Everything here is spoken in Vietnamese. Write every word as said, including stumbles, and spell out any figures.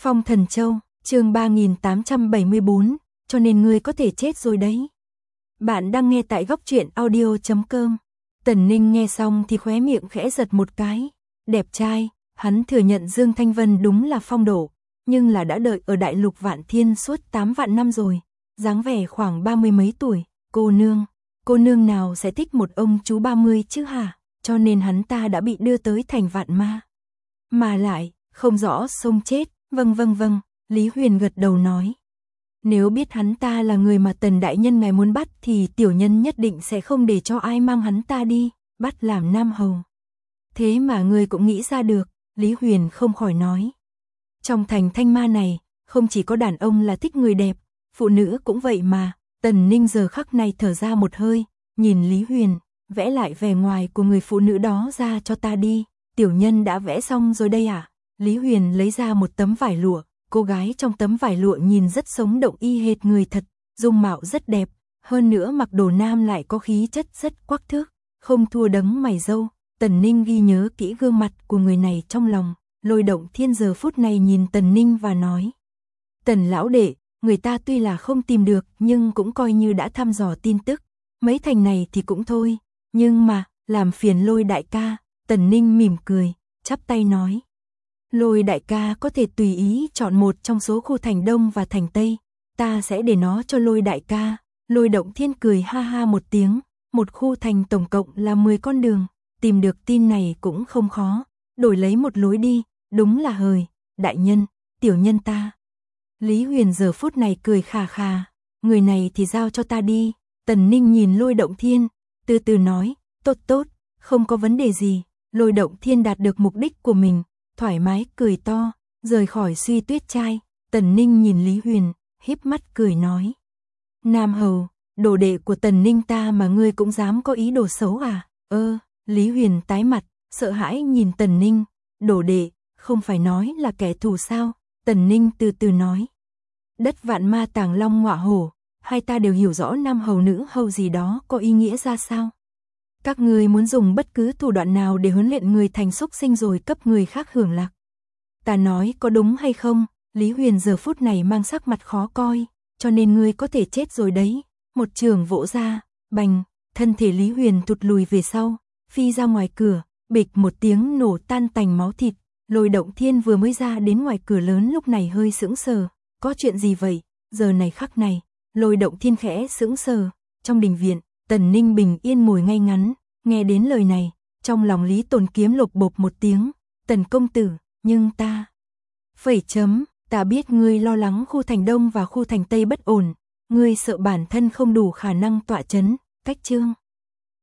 Phong Thần Châu, chương ba nghìn tám trăm bảy mươi bốn, cho nên ngươi có thể chết rồi đấy. Bạn đang nghe tại góc truyện audio chấm com. Tần Ninh nghe xong thì khóe miệng khẽ giật một cái. Đẹp trai, hắn thừa nhận Dương Thanh Vân đúng là phong độ, nhưng là đã đợi ở đại lục Vạn Thiên suốt tám vạn năm rồi, dáng vẻ khoảng ba mươi mấy tuổi. Cô nương, cô nương nào sẽ thích một ông chú ba mươi chứ hả? Cho nên hắn ta đã bị đưa tới thành Vạn Ma. Mà lại, không rõ sống chết. Vâng vâng vâng, Lý Huyền gật đầu nói. Nếu biết hắn ta là người mà Tần đại nhân ngài muốn bắt thì tiểu nhân nhất định sẽ không để cho ai mang hắn ta đi, bắt làm nam hầu. Thế mà người cũng nghĩ ra được, Lý Huyền không khỏi nói. Trong thành Thanh Ma này, không chỉ có đàn ông là thích người đẹp, phụ nữ cũng vậy mà. Tần Ninh giờ khắc này thở ra một hơi, nhìn Lý Huyền, vẽ lại vẻ ngoài của người phụ nữ đó ra cho ta đi. Tiểu nhân đã vẽ xong rồi đây à? Lý Huyền lấy ra một tấm vải lụa, cô gái trong tấm vải lụa nhìn rất sống động y hệt người thật, dung mạo rất đẹp, hơn nữa mặc đồ nam lại có khí chất rất quắc thước, không thua đấng mày râu. Tần Ninh ghi nhớ kỹ gương mặt của người này trong lòng, Lôi Động Thiên giờ phút này nhìn Tần Ninh và nói. Tần lão đệ, người ta tuy là không tìm được nhưng cũng coi như đã thăm dò tin tức, mấy thành này thì cũng thôi, nhưng mà, làm phiền Lôi đại ca. Tần Ninh mỉm cười, chắp tay nói. Lôi đại ca có thể tùy ý chọn một trong số khu thành Đông và thành Tây, ta sẽ để nó cho Lôi đại ca. Lôi Động Thiên cười ha ha một tiếng, một khu thành tổng cộng là mười con đường, tìm được tin này cũng không khó, đổi lấy một lối đi, đúng là hời, đại nhân, tiểu nhân ta. Lý Huyền giờ phút này cười khà khà, người này thì giao cho ta đi. Tần Ninh nhìn Lôi Động Thiên, từ từ nói, tốt tốt, không có vấn đề gì. Lôi Động Thiên đạt được mục đích của mình, thoải mái cười to, rời khỏi Suy Tuyết Trai. Tần Ninh nhìn Lý Huyền, híp mắt cười nói. Nam hầu, đồ đệ của Tần Ninh ta mà ngươi cũng dám có ý đồ xấu à? Ơ, Lý Huyền tái mặt, sợ hãi nhìn Tần Ninh. Đồ đệ, không phải nói là kẻ thù sao? Tần Ninh từ từ nói. Đất Vạn Ma Tàng Long Ngọa Hổ, hai ta đều hiểu rõ nam hầu nữ hầu gì đó có ý nghĩa ra sao. Các ngươi muốn dùng bất cứ thủ đoạn nào để huấn luyện người thành súc sinh rồi cấp người khác hưởng lạc. Ta nói có đúng hay không? Lý Huyền giờ phút này mang sắc mặt khó coi, cho nên ngươi có thể chết rồi đấy. Một trường vỗ ra, bành, thân thể Lý Huyền tụt lùi về sau, phi ra ngoài cửa, bịch một tiếng nổ tan tành máu thịt. Lôi Động Thiên vừa mới ra đến ngoài cửa lớn lúc này hơi sững sờ, có chuyện gì vậy? Giờ này khắc này, Lôi Động Thiên khẽ sững sờ, trong đình viện, Tần Ninh bình yên ngồi ngay ngắn, nghe đến lời này, trong lòng Lý Tồn Kiếm lục bộp một tiếng, Tần công tử, nhưng ta... Phẩy chấm, ta biết ngươi lo lắng khu thành Đông và khu thành Tây bất ổn, ngươi sợ bản thân không đủ khả năng tọa chấn, cách chương.